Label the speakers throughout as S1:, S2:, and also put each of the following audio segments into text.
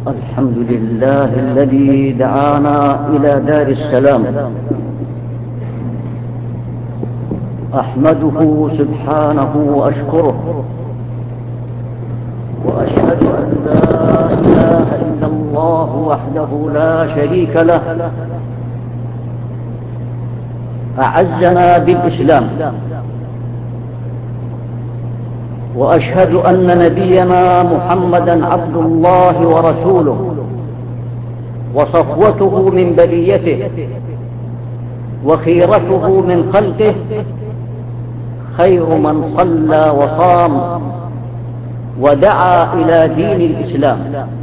S1: الحمد لله الذي دعانا إلى دار السلام، أحمده سبحانه وأشكره، وأشهد أن لا إله إلا الله وحده لا شريك له، أعزنا بالإسلام. وأشهد أن نبينا محمدا عبد الله ورسوله، وصفوته من بليته، وخيرته من خلقه، خير من صلى وصام ودعا إلى دين الإسلام.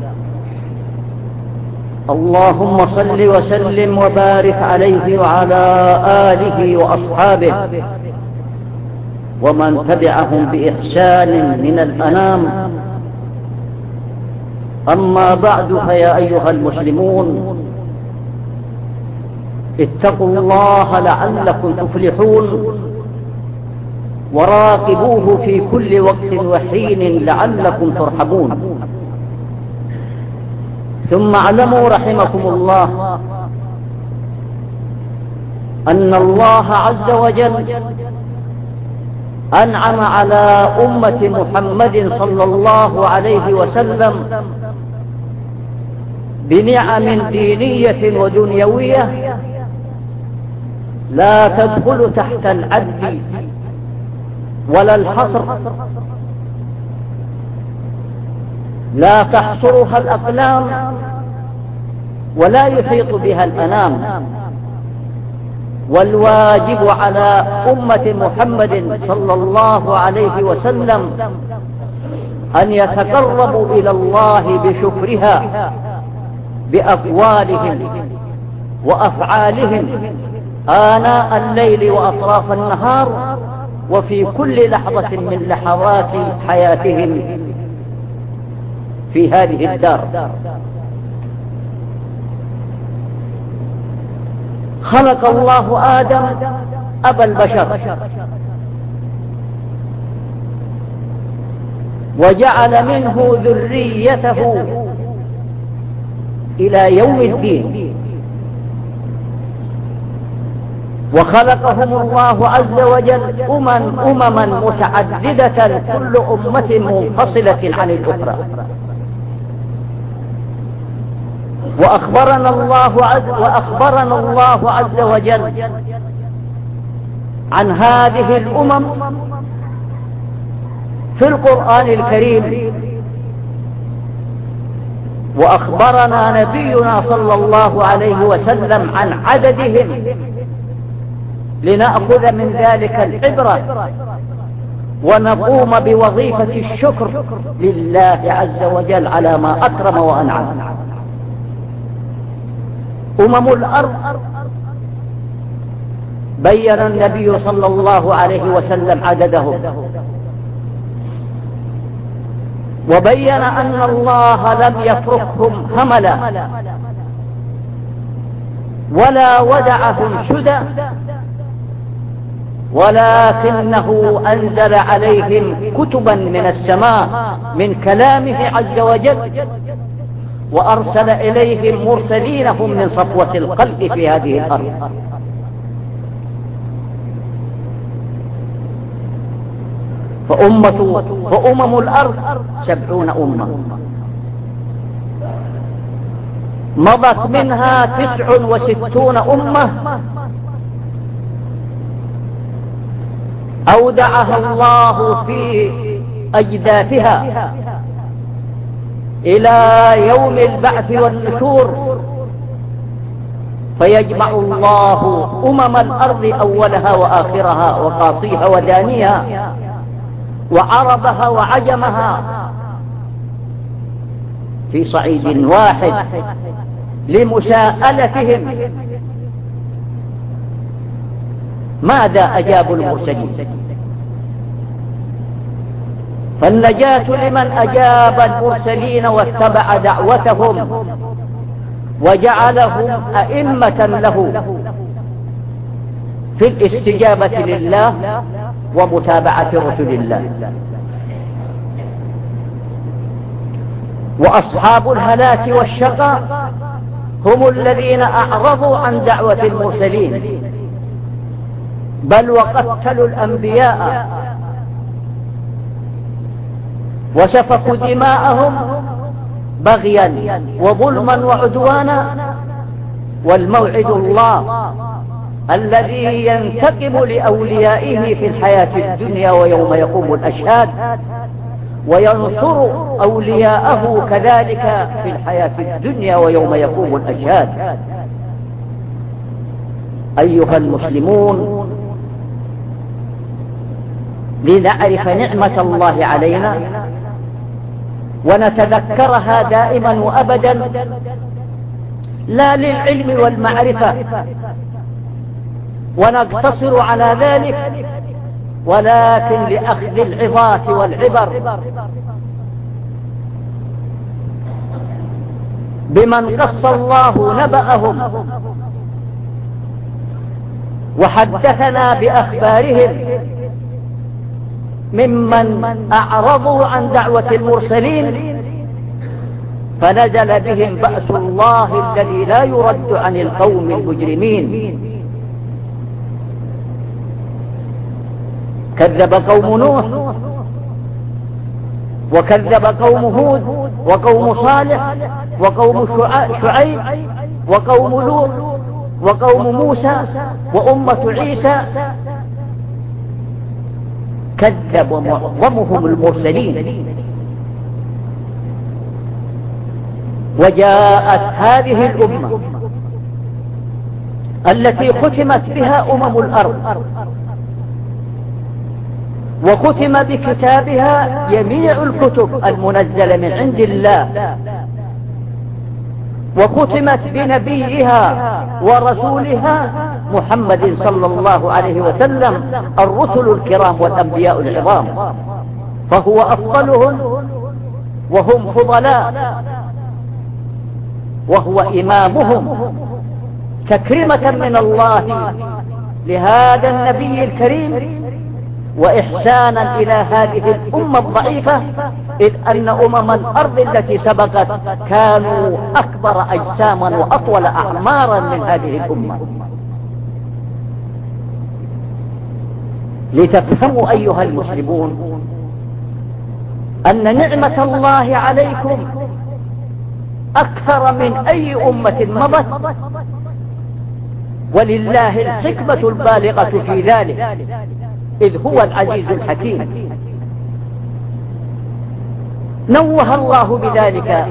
S1: اللهم صل وسلم وبارك عليه وعلى آله وأصحابه ومن تبعهم بإحسان من الأنام. أما بعد، فيا أيها المسلمون، اتقوا الله لعلكم تفلحون، وراقبوه في كل وقت وحين لعلكم ترحمون. ثم اعلموا رحمكم الله أن الله عز وجل أنعم على أمة محمد صلى الله عليه وسلم بنعم دينية ودنيوية لا تدخل تحت العد ولا الحصر، لا تحصرها الأقلام ولا يحيط بها الأنام. والواجب على أمة محمد صلى الله عليه وسلم أن يتقربوا إلى الله بشكرها بأقوالهم وأفعالهم آناء الليل وأطراف النهار، وفي كل لحظة من لحظات حياتهم في هذه الدار. خلق الله آدم أبا البشر، وجعل منه ذريته إلى يوم الدين، وخلقهم الله عز وجل أمما متعددة، كل أمة منفصلة عن الأخرى. وأخبرنا الله عز وجل عن هذه الأمم في القرآن الكريم، وأخبرنا نبينا صلى الله عليه وسلم عن عددهم لنأخذ من ذلك العبرة ونقوم بوظيفة الشكر لله عز وجل على ما أكرم وأنعم. أمم الأرض بين النبي صلى الله عليه وسلم عددهم، وبين أن الله لم يتركهم هملا ولا ودعهم سدى، ولكنه أنزل عليهم كتبا من السماء من كلامه عز وجل، وأرسل إليهم مرسلينهم من صفوة الخلق في هذه الأرض. فأمم الأرض 70 أمة، مضت منها 69 أمة أودعها الله في أجداثها إلى يوم البعث والنشور، فيجمع الله أمم الأرض أولها وآخرها وقاصيها ودانيها وعربها وعجمها في صعيد واحد لمساءلتهم ماذا أجابوا المرسلين. فالنجاة لمن أجاب المرسلين واتبع دعوتهم وجعلهم أئمة له في الاستجابة لله ومتابعة رسل الله. وأصحاب الهلاك والشقاء هم الذين أعرضوا عن دعوة المرسلين، بل وقتلوا الأنبياء وسفكوا دماءهم بغيا وظلما وعدوانا، والموعد الله الذي ينتقم لأوليائه في الحياة الدنيا ويوم يقوم الأشهاد، وينصر أولياءه كذلك في الحياة الدنيا ويوم يقوم الأشهاد. أيها المسلمون، لنعرف نعمة الله علينا ونتذكرها دائما وأبدا، لا للعلم والمعرفة ونقتصر على ذلك، ولكن لأخذ العظات والعبر بمن قص الله نبأهم وحدثنا بأخبارهم ممن أعرضوا عن دعوة المرسلين فنزل بهم بأس الله الذي لا يرد عن القوم المجرمين. كذب قوم نوح، وكذب قوم هود، وقوم صالح، وقوم شعيب، وقوم لوط، وقوم موسى، وأمة عيسى. كذب معظمهم المرسلين. وجاءت هذه الأمة التي ختمت بها الأرض وختم بكتابها جميع الكتب المنزلة من عند الله، وختمت بنبيها ورسولها محمد صلى الله عليه وسلم، الرسل الكرام والأنبياء العظام، فهو أفضلهم وهم فضلاء، وهو إمامهم تكريمة من الله لهذا النبي الكريم، وإحسانا إلى هذه الأمة الضعيفة، إذ أن الأرض التي سبقت كانوا أكبر أجساما وأطول أعمارا من هذه الأمة. لتفهموا أيها المسلمون أن نعمة الله عليكم أكثر من أي أمة مضت، ولله الحكمة البالغة في ذلك، إذ هو العزيز الحكيم. نوه الله بذلك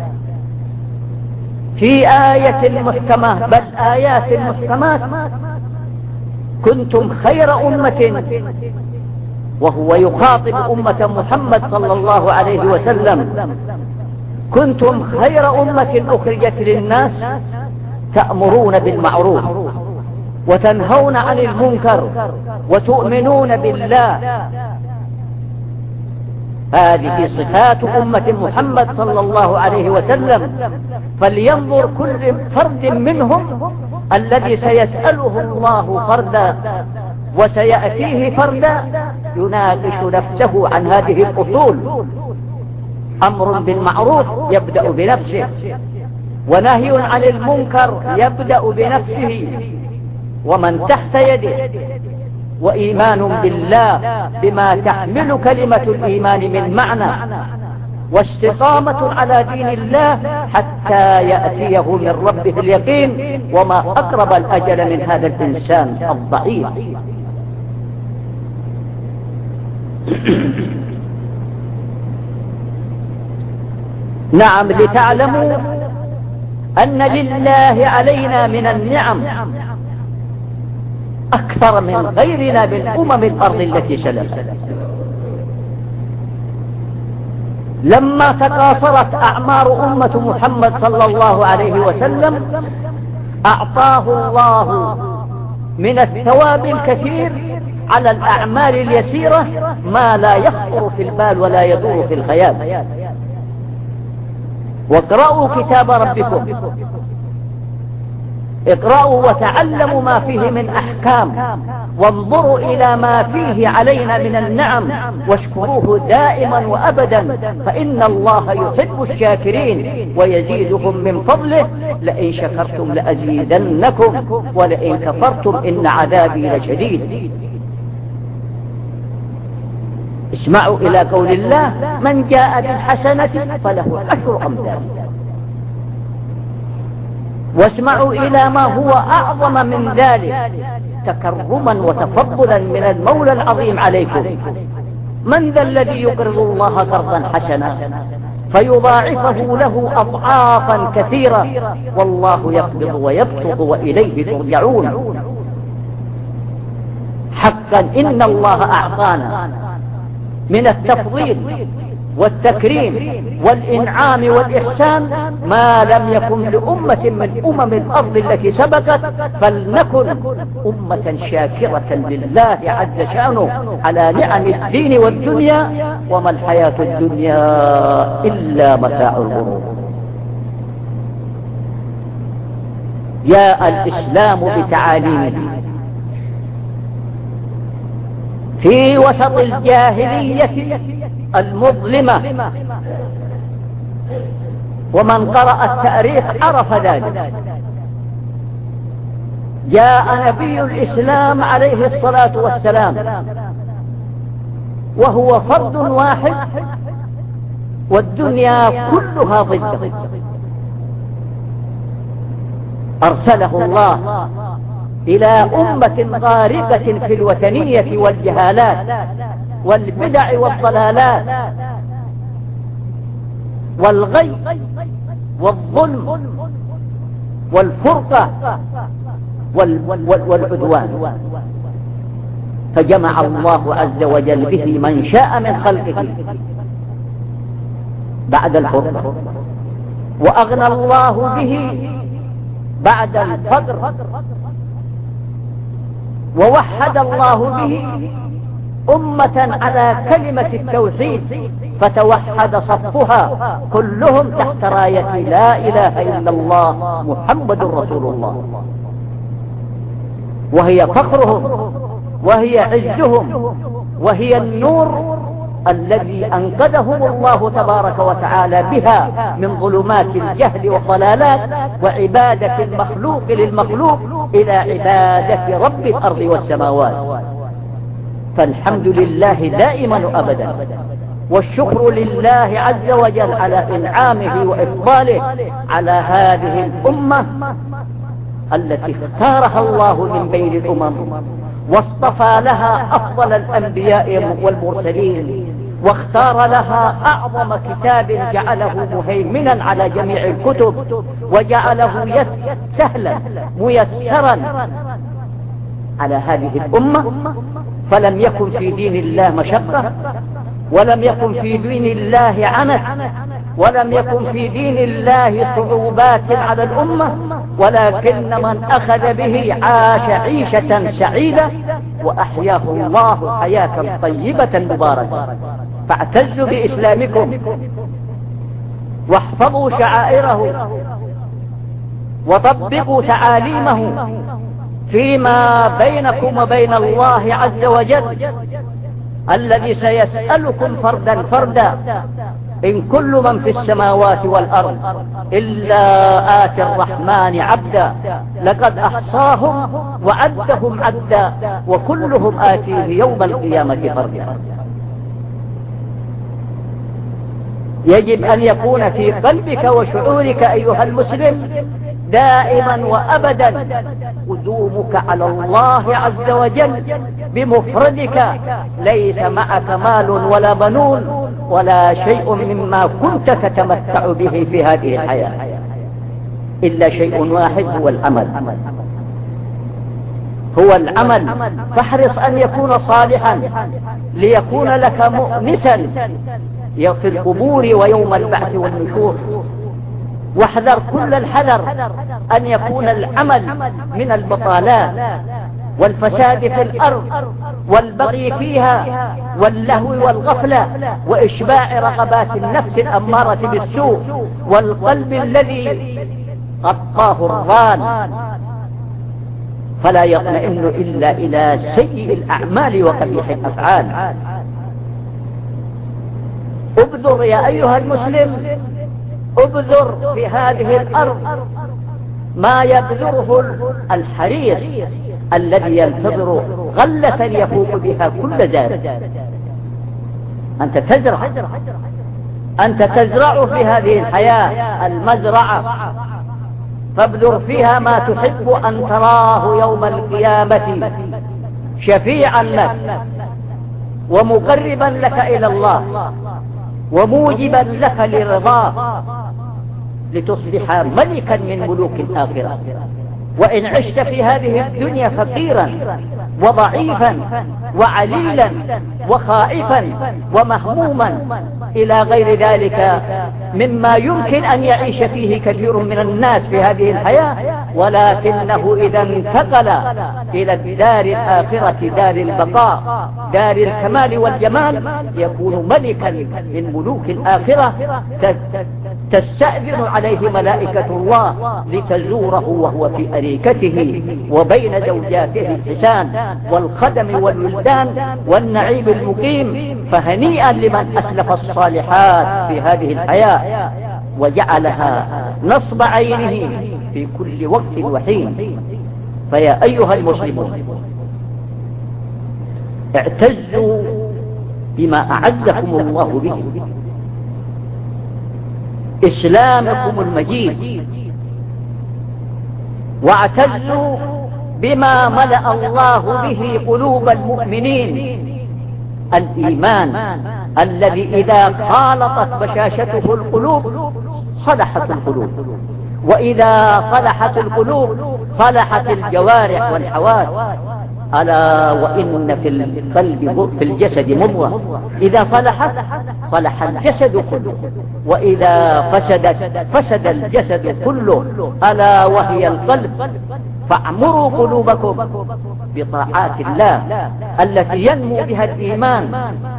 S1: في آية محكمة، بل آيات محكمات: كنتم خير أمة، وهو يخاطب أمة محمد صلى الله عليه وسلم: كنتم خير أمة أخرجت للناس تأمرون بالمعروف وتنهون عن المنكر وتؤمنون بالله. هذه صفات أمة محمد صلى الله عليه وسلم، فلينظر كل فرد منهم الذي سيسأله الله فردا وسيأتيه فردا يناقش نفسه عن هذه الأصول. أمر بالمعروف يبدأ بنفسه، ونهي عن المنكر يبدأ بنفسه ومن تحت يده، وإيمان بالله بما تحمل كلمة الإيمان من معنى، واستقامة على دين الله حتى يأتيه من ربه اليقين، وما أقرب الأجل من هذا الإنسان الضعيف. نعم، لتعلموا أن لله علينا من النعم أكثر من غيرنا من الأرض التي سلفت. لما تقاصرت أعمار أمة محمد صلى الله عليه وسلم أعطاه الله من الثواب الكثير على الأعمال اليسيرة ما لا يخطر في البال ولا يدور في الخيال. واقرأوا كتاب ربكم، اقرأوا وتعلموا ما فيه من أحكام وانظروا إلى ما فيه علينا من النعم واشكروه دائما وأبدا، فإن الله يحب الشاكرين ويزيدهم من فضله. لئن شكرتم لأزيدنكم ولئن كفرتم إن عذابي لشديد. اسمعوا إلى قول الله: من جاء بالحسنة فله 10 أمثالها. واسمعوا إلى ما هو أعظم من ذلك تكرما وتفضلا من المولى العظيم عليكم: من ذا الذي يقرض الله قرضا حسنا فيضاعفه له أضعافا كثيرة والله يقبض ويبسط وإليه ترجعون. حقا إن الله أعطانا من التفضيل والتكريم والإنعام والإحسان ما لم يكن لأمة من أمم الأرض التي سبقت، فلنكن أمة شاكرة لله عز شأنه على نعم الدين والدنيا، وما الحياة الدنيا إلا متاع الغرور. جاء الإسلام بتعاليمه في وسط الجاهلية المظلمة، ومن قرأ التاريخ عرف ذلك. جاء نبي الإسلام عليه الصلاة والسلام وهو فرد واحد والدنيا كلها ضده. أرسله الله إلى أمة غارقة في الوثنية والجهالات والبدع والضلالات والغي والظلم والفرقة والعدوان، فجمع الله عز وجل به من شاء من خلقه بعد الفرقة، وأغنى الله به بعد الفقر، ووحد الله به أمة على كلمة التوحيد فتوحد صفها كلهم تحت راية لا إله إلا الله محمد رسول الله، وهي فخرهم وهي عزهم وهي النور الذي أنقذهم الله تبارك وتعالى بها من ظلمات الجهل والضلالات وعبادة المخلوق للمخلوق إلى عبادة رب الأرض والسماوات. فالحمد لله دائما وأبدا، والشكر لله عز وجل على إنعامه وإفضاله على هذه الأمة التي اختارها الله من بين الأمم واصطفى لها أفضل الأنبياء والمرسلين، واختار لها أعظم كتاب جعله مهيمنا على جميع الكتب وجعله سهلا ميسرا على هذه الأمة. فلم يكن في دين الله مشقة، ولم يكن في دين الله عنت، ولم يكن في دين الله صعوبات على الأمة، ولكن من أخذ به عاش عيشة سعيدة وأحياه الله حياة طيبة مباركة. فاعتزوا بإسلامكم واحفظوا شعائره وطبقوا تعاليمه فيما بينكم وبين الله عز وجل الذي سيسألكم فردا فردا: إن كل من في السماوات والأرض إلا آتي الرحمن عبدا لقد أحصاهم وعدهم عدا وكلهم آتيه يوم القيامة فردا. يجب أن يكون في قلبك وشعورك أيها المسلم دائما وأبدا قدومك على الله عز وجل بمفردك، ليس معك مال ولا بنون ولا شيء مما كنت تتمتع به في هذه الحياة إلا شيء واحد، هو العمل. هو العمل، فاحرص أن يكون صالحا ليكون لك مؤنسا في القبور ويوم البعث والنشور. واحذر كل الحذر أن يكون العمل من البطالات والفساد في الأرض والبغي فيها واللهو والغفلة وإشباع رغبات النفس الأمارة بالسوء والقلب الذي غطاه الران. فلا يطمئن إلا إلى سيء الأعمال وقبيح الأفعال. ابذر يا أيها المسلم، ابذر في هذه الأرض ما يبذره الحريص الذي ينتظر غلة يفوق بها كل زاد. أنت تزرع في هذه الحياة المزرعة، فابذر فيها ما تحب أن تراه يوم القيامة شفيعا لك ومقربا لك إلى الله وموجبا لك لرضاه، لتصبح ملكا من ملوك الآخرة. وإن عشت في هذه الدنيا فقيرا وضعيفا وعليلا وخائفا ومهموما إلى غير ذلك مما يمكن أن يعيش فيه كثير من الناس في هذه الحياة، ولكنه إذا انتقل إلى الدار الآخرة، دار البقاء، دار الكمال والجمال، يكون ملكا من ملوك الآخرة تستأذن عليه ملائكة الله لتزوره وهو في أريكته وبين زوجاته الحسان والخدم والولدان والنعيم المقيم. فهنيئا لمن أسلف الصالحات في هذه الحياة وجعلها نصب عينه في كل وقت وحين. فيا أيها المسلمون، اعتزوا بما أعزكم الله به، إسلامكم المجيد، واعتزوا بما ملأ الله به قلوب المؤمنين، الإيمان الذي إذا خالطت بشاشته القلوب صلحت القلوب، وإذا صلحت القلوب صلحت الجوارح والحواس. ألا وإن في القلب في الجسد مضغة إذا صلحت صلح الجسد كله، وإذا فسدت فسد الجسد كله، ألا وهي القلب. فاعمروا قلوبكم بطاعات الله التي ينمو بها الإيمان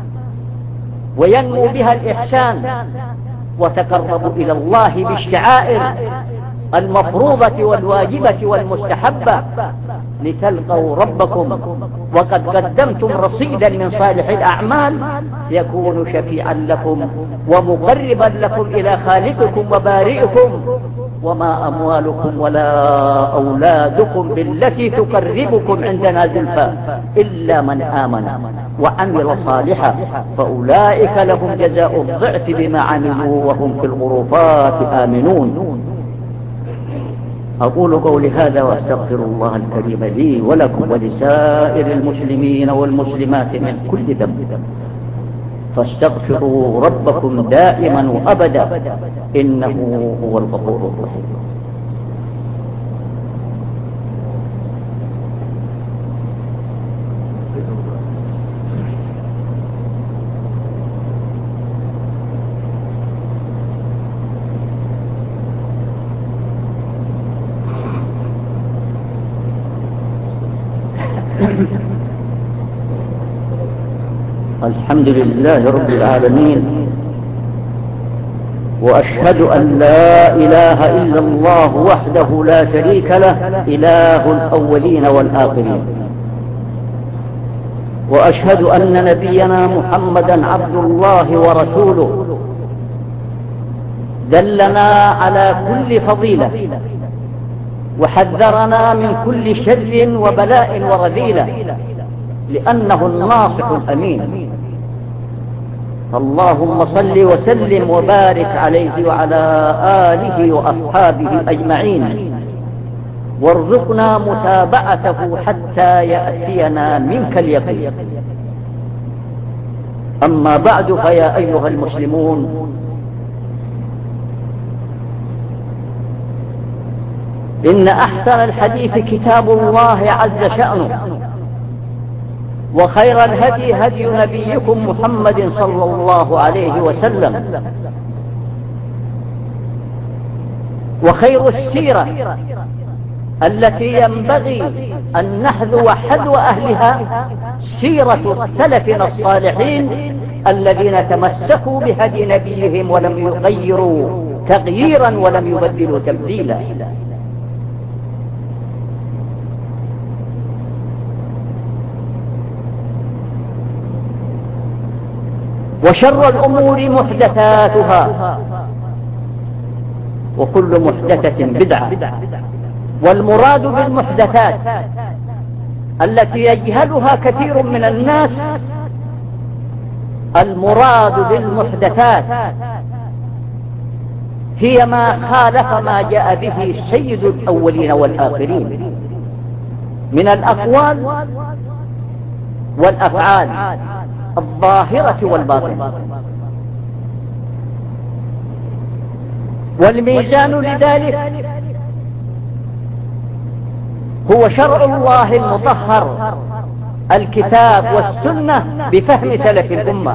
S1: وينمو بها الإحسان، وتقربوا إلى الله بالشعائر المفروضة والواجبة والمستحبة لتلقوا ربكم وقد قدمتم رصيدا من صالح الأعمال يكون شفيعا لكم ومقربا لكم إلى خالقكم وبارئكم. وما أموالكم ولا أولادكم بالتي تقربكم عندنا زلفى إلا من آمن وعمل صالحا فأولئك لهم جزاء الضعف بما عملوا وهم في الغرفات آمنون. أقول قولي هذا وأستغفر الله الكريم لي ولكم ولسائر المسلمين والمسلمات من كل ذنب، فاستغفروا ربكم دائما وأبدا إنه هو الغفور الرحيم. الحمد لله رب العالمين، وأشهد أن لا إله إلا الله وحده لا شريك له إله الأولين والآخرين، وأشهد أن نبينا محمدا عبد الله ورسوله دلنا على كل فضيلة وحذرنا من كل شر وبلاء ورذيلة لأنه الناصح الأمين. اللهم صل وسلم وبارك عليه وعلى آله وأصحابه أجمعين، وارزقنا متابعته حتى يأتينا منك اليقين. أما بعد، فيا أيها المسلمون، إن أحسن الحديث كتاب الله عز شأنه، وخير الهدي هدي نبيكم محمد صلى الله عليه وسلم، وخير السيرة التي ينبغي أن نحذو حذو أهلها سيرة سلفنا الصالحين الذين تمسكوا بهدي نبيهم ولم يغيروا تغييرا ولم يبدلوا تبديلا. وشر الأمور محدثاتها، وكل محدثة بدعة. والمراد بالمحدثات التي يجهلها كثير من الناس، المراد بالمحدثات هي ما خالف ما جاء به سيد الأولين والآخرين من الأقوال والأفعال الظاهرة والباطنة. والميزان لذلك هو شرع الله المطهر، الكتاب والسنة بفهم سلف الأمة.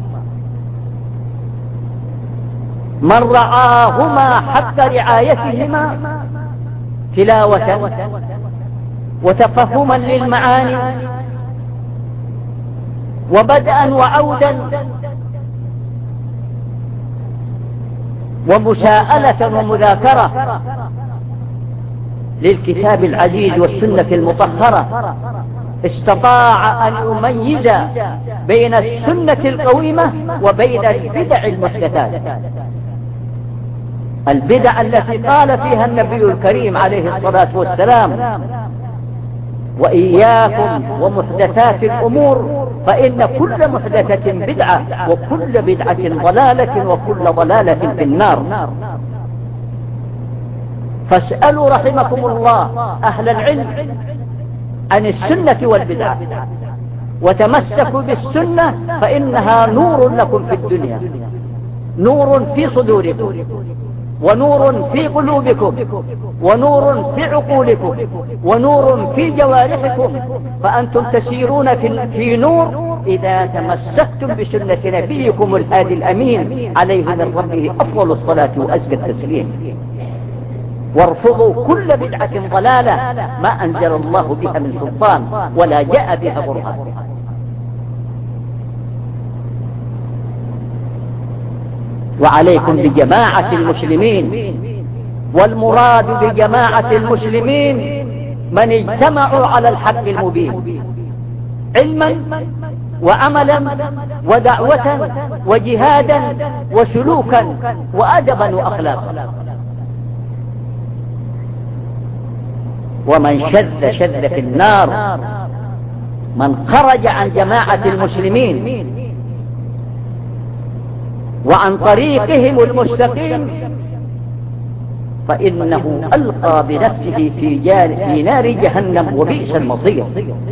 S1: من رعاهما حق رعايتهما تلاوة وتفهما للمعاني وبدءا وعودا ومساءلة ومذاكرة للكتاب العزيز والسنة المطهرة، استطاع أن يميز بين السنة القويمة وبين البدع المحدثات، البدع التي قال فيها النبي الكريم عليه الصلاة والسلام: وإياكم ومحدثات الأمور فإن كل محدثة بدعة وكل بدعة ضلالة وكل ضلالة في النار. فاسألوا رحمكم الله أهل العلم عن السنة والبدعة، وتمسكوا بالسنة فإنها نور لكم في الدنيا، نور في صدوركم، ونور في قلوبكم، ونور في عقولكم، ونور في جوارحكم، فأنتم تسيرون في نور إذا تمسكتم بسنة نبيكم الهادي الأمين عليه من ربه أفضل الصلاة وأزكى التسليم. وارفضوا كل بدعة ضلالة ما أنزل الله بها من سلطان ولا جاء بها برهان. وعليكم بجماعة المسلمين، والمراد بجماعة المسلمين من اجتمعوا على الحق المبين علما وعملا ودعوة وجهادا وسلوكا وأدبا وأخلاقا. ومن شذ في النار من خرج عن جماعة المسلمين وعن طريقهم المستقيم، فإنه ألقى بنفسه في نار جهنم وبئس المصير.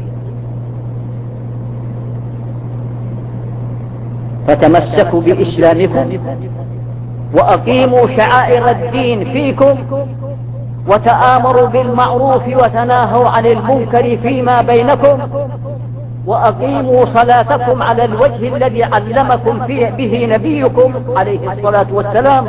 S1: فتمسكوا بإسلامكم وأقيموا شعائر الدين فيكم، وتآمروا بالمعروف وتناهوا عن المنكر فيما بينكم، وأقيموا صلاتكم على الوجه الذي علمكم به نبيكم عليه الصلاة والسلام،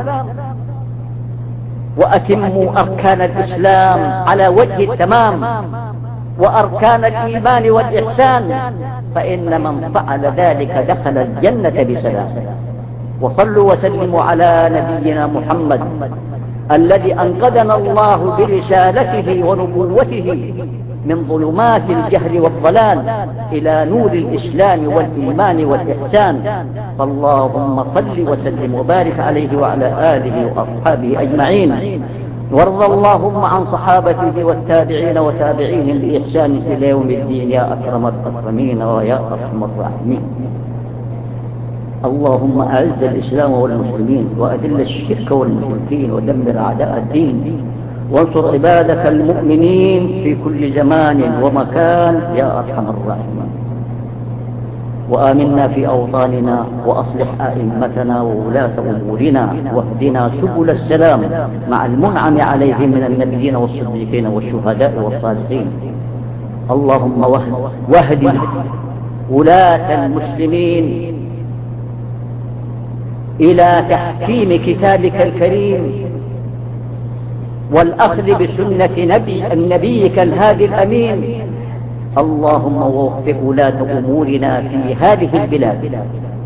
S1: وأتموا أركان الإسلام على وجه التمام وأركان الإيمان والإحسان، فإن من فعل ذلك دخل الجنة بسلام. وصلوا وسلموا على نبينا محمد الذي أنقذنا الله برسالته ونبوته من ظلمات الجهل والضلال إلى نور الإسلام والإيمان والإحسان. فاللهم صل وسلم وبارك عليه وعلى آله وأصحابه أجمعين، وارض اللهم عن صحابته والتابعين وتابعيهم بإحسان إلى يوم الدين يا أكرم الأكرمين ويا أرحم الراحمين. اللهم أعز الإسلام والمسلمين وأذل الشرك والمشركين ودمر أعداء الدين، وانصر عبادك المؤمنين في كل زمان ومكان يا أرحم الراحمين. وآمنا في أوطاننا وأصلح أئمتنا وولاة أمورنا، واهدنا سبل السلام مع المنعم عليهم من النبيين والصديقين والشهداء والصالحين. اللهم واهد ولاة المسلمين إلى تحكيم كتابك الكريم والأخذ بسنة نبيك الهادي الأمين. اللهم وفق ولاة أمورنا في هذه البلاد،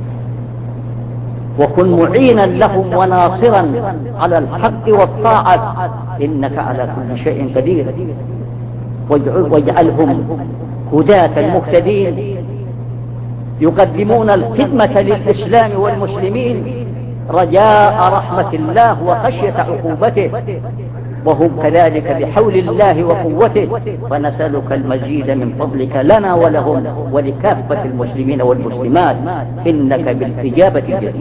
S1: وكن معينا لهم وناصرا على الحق والطاعة، إنك على كل شيء قدير. واجعلهم هداة مهتدين يقدمون الخدمة للإسلام والمسلمين رجاء رحمة الله وخشية عقوبته، وهم كذلك بحول الله وقوته. فنسألك المزيد من فضلك لنا ولهم ولكافة المسلمين والمسلمات، إنك بالإجابة جديد.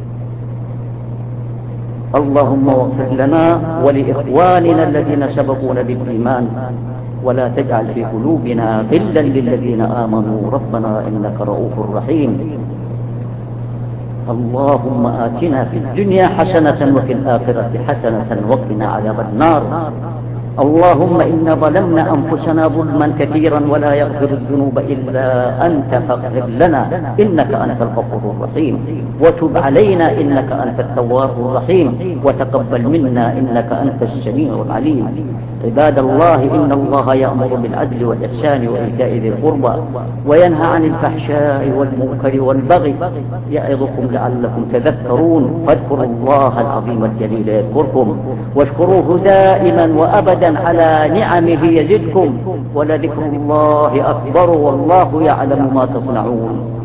S1: اللهم اغفر لنا ولإخواننا الذين سبقونا بالإيمان، ولا تجعل في قلوبنا غلا للذين آمنوا ربنا إنك رؤوف رحيم. اللهم آتنا في الدنيا حسنة وفي الآخرة حسنة وقنا عذاب النار. اللهم إنا ظلمنا أنفسنا ظلما كثيرا ولا يغفر الذنوب إلا أنت فاغفر لنا إنك أنت الغفور الرحيم، وتب علينا إنك أنت التواب الرحيم، وتقبل منا إنك أنت السميع العليم. عباد الله، إن الله يأمر بالعدل والإحسان وإيتاء ذي القربى وينهى عن الفحشاء والمنكر والبغي يعظكم لعلكم تذكرون. فاذكروا الله العظيم الجليل يذكركم، واشكروه دائما وأبدا على نعمه يزدكم، ولذكر الله أكبر والله يعلم ما تصنعون.